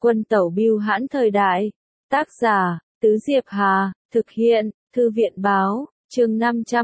Quân tẩu bưu hãn thời đại. Tác giả, Tứ Diệp Hà, thực hiện, Thư viện báo, chương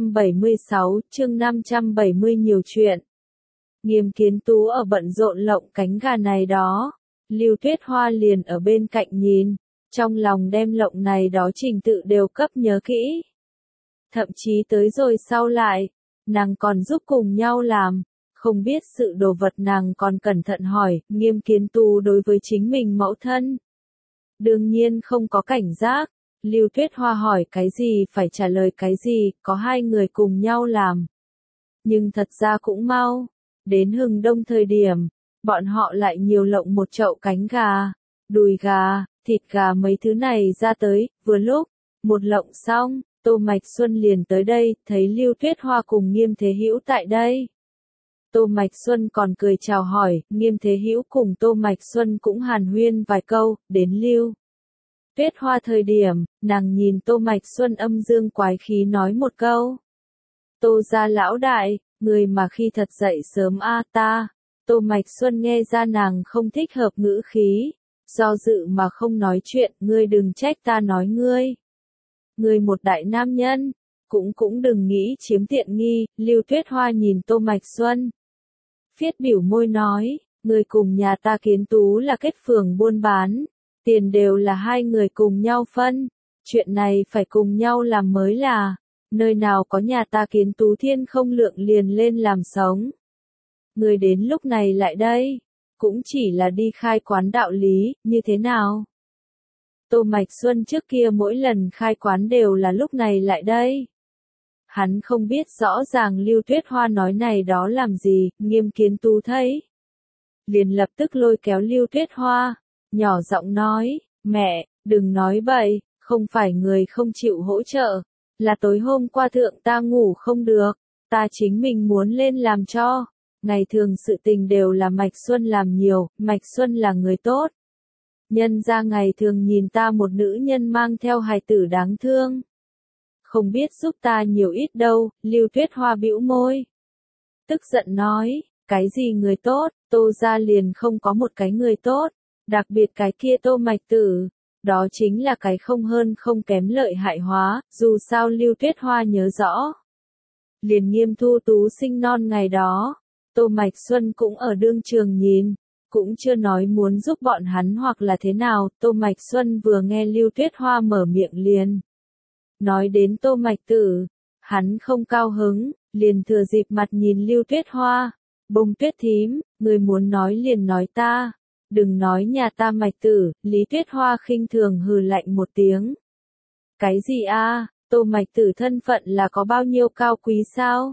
576, chương 570 nhiều chuyện. Nghiêm Kiến Tú ở bận rộn lộng cánh gà này đó. Lưu Tuyết Hoa liền ở bên cạnh nhìn, trong lòng đem lộng này đó trình tự đều cấp nhớ kỹ. Thậm chí tới rồi sau lại, nàng còn giúp cùng nhau làm, không biết sự đồ vật nàng còn cẩn thận hỏi, Nghiêm Kiến Tú đối với chính mình mẫu thân. Đương nhiên không có cảnh giác, Lưu Tuyết Hoa hỏi cái gì phải trả lời cái gì, có hai người cùng nhau làm. Nhưng thật ra cũng mau, đến hừng đông thời điểm, bọn họ lại nhiều lộng một chậu cánh gà, đùi gà, thịt gà mấy thứ này ra tới, vừa lúc, một lộng xong, Tô Mạch Xuân liền tới đây, thấy Lưu Tuyết Hoa cùng Nghiêm Thế Hữu tại đây. Tô Mạch Xuân còn cười chào hỏi, Nghiêm Thế Hữu cùng Tô Mạch Xuân cũng hàn huyên vài câu, đến Lưu Tuyết Hoa thời điểm, nàng nhìn Tô Mạch Xuân âm dương quái khí nói một câu. Tô gia lão đại, người mà khi thật dậy sớm a ta. Tô Mạch Xuân nghe ra nàng không thích hợp ngữ khí, do dự mà không nói chuyện, ngươi đừng trách ta nói ngươi. Ngươi một đại nam nhân, cũng đừng nghĩ chiếm tiện nghi, Lưu Tuyết Hoa nhìn Tô Mạch Xuân. Phiết biểu môi nói, ngươi cùng nhà ta Kiến Tú là kết phường buôn bán, tiền đều là hai người cùng nhau phân, chuyện này phải cùng nhau làm mới là, nơi nào có nhà ta Kiến Tú thiên không lượng liền lên làm sống. Ngươi đến lúc này lại đây, cũng chỉ là đi khai quán đạo lý, như thế nào? Tô Mạch Xuân trước kia mỗi lần khai quán đều là lúc này lại đây. Hắn không biết rõ ràng Lưu Tuyết Hoa nói này đó làm gì, Nghiêm Kiến Tú thấy. Liền lập tức lôi kéo Lưu Tuyết Hoa, nhỏ giọng nói, mẹ, đừng nói bậy, không phải người không chịu hỗ trợ, là tối hôm qua thượng ta ngủ không được, ta chính mình muốn lên làm cho. Ngày thường sự tình đều là Mạch Xuân làm nhiều, Mạch Xuân là người tốt. Nhân ra ngày thường nhìn ta một nữ nhân mang theo hài tử đáng thương. Không biết giúp ta nhiều ít đâu, Lưu Tuyết Hoa bĩu môi. Tức giận nói, cái gì người tốt, Tô gia liền không có một cái người tốt, đặc biệt cái kia Tô Mạch Tử, đó chính là cái không hơn không kém lợi hại hóa, dù sao Lưu Tuyết Hoa nhớ rõ. Liền Nghiêm Thu Tú sinh non ngày đó, Tô Mạch Xuân cũng ở đương trường nhìn, cũng chưa nói muốn giúp bọn hắn hoặc là thế nào, Tô Mạch Xuân vừa nghe Lưu Tuyết Hoa mở miệng liền. Nói đến Tô Mạch Tử, hắn không cao hứng, liền thừa dịp mặt nhìn Lưu Tuyết Hoa, Bông Tuyết thím, người muốn nói liền nói ta, đừng nói nhà ta Mạch Tử, Lý Tuyết Hoa khinh thường hừ lạnh một tiếng. Cái gì a? Tô Mạch Tử thân phận là có bao nhiêu cao quý sao?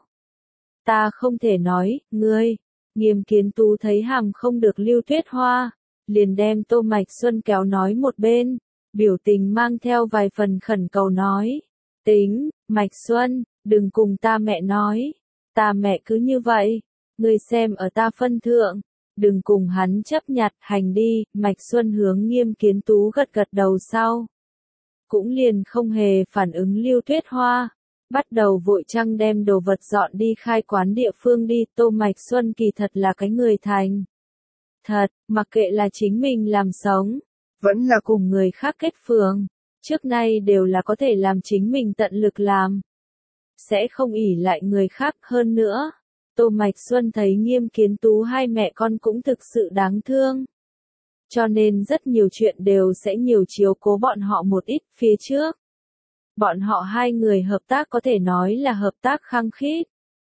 Ta không thể nói, ngươi. Nghiêm Kiến Tú thấy hàm không được Lưu Tuyết Hoa, liền đem Tô Mạch Xuân kéo nói một bên, biểu tình mang theo vài phần khẩn cầu nói. Tính, Mạch Xuân, đừng cùng ta mẹ nói, ta mẹ cứ như vậy, ngươi xem ở ta phân thượng, đừng cùng hắn chấp nhặt, hành đi, Mạch Xuân hướng Nghiêm Kiến Tú gật gật đầu sau. Cũng liền không hề phản ứng Lưu Tuyết Hoa. Bắt đầu vội trăng đem đồ vật dọn đi khai quán địa phương đi, Tô Mạch Xuân kỳ thật là cái người thành. Thật, mặc kệ là chính mình làm sống, vẫn là cùng người khác kết phường, trước nay đều là có thể làm chính mình tận lực làm. Sẽ không ỷ lại người khác hơn nữa. Tô Mạch Xuân thấy Nghiêm Kiến Tú hai mẹ con cũng thực sự đáng thương. Cho nên rất nhiều chuyện đều sẽ nhiều chiếu cố bọn họ một ít phía trước. Bọn họ hai người hợp tác có thể nói là hợp tác khăng khít.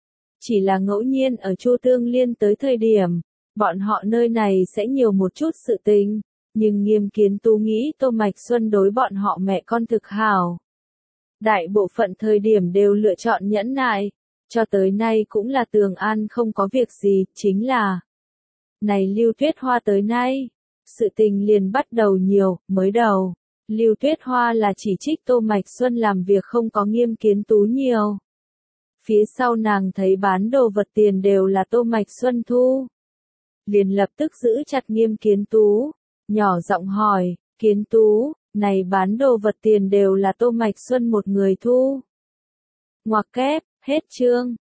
Chỉ là ngẫu nhiên ở Chu Tương Liên tới thời điểm, bọn họ nơi này sẽ nhiều một chút sự tình, nhưng Nghiêm Kiến Tú nghĩ Tô Mạch Xuân đối bọn họ mẹ con thực hảo. Đại bộ phận thời điểm đều lựa chọn nhẫn nại, cho tới nay cũng là Tường An không có việc gì, chính là này Lưu Tuyết Hoa tới nay, sự tình liền bắt đầu nhiều, mới đầu. Lưu Tuyết Hoa là chỉ trích Tô Mạch Xuân làm việc không có Nghiêm Kiến Tú nhiều. Phía sau nàng thấy bán đồ vật tiền đều là Tô Mạch Xuân thu. Liền lập tức giữ chặt Nghiêm Kiến Tú, nhỏ giọng hỏi, Kiến Tú, này bán đồ vật tiền đều là Tô Mạch Xuân một người thu. Ngoặc kép, hết chương.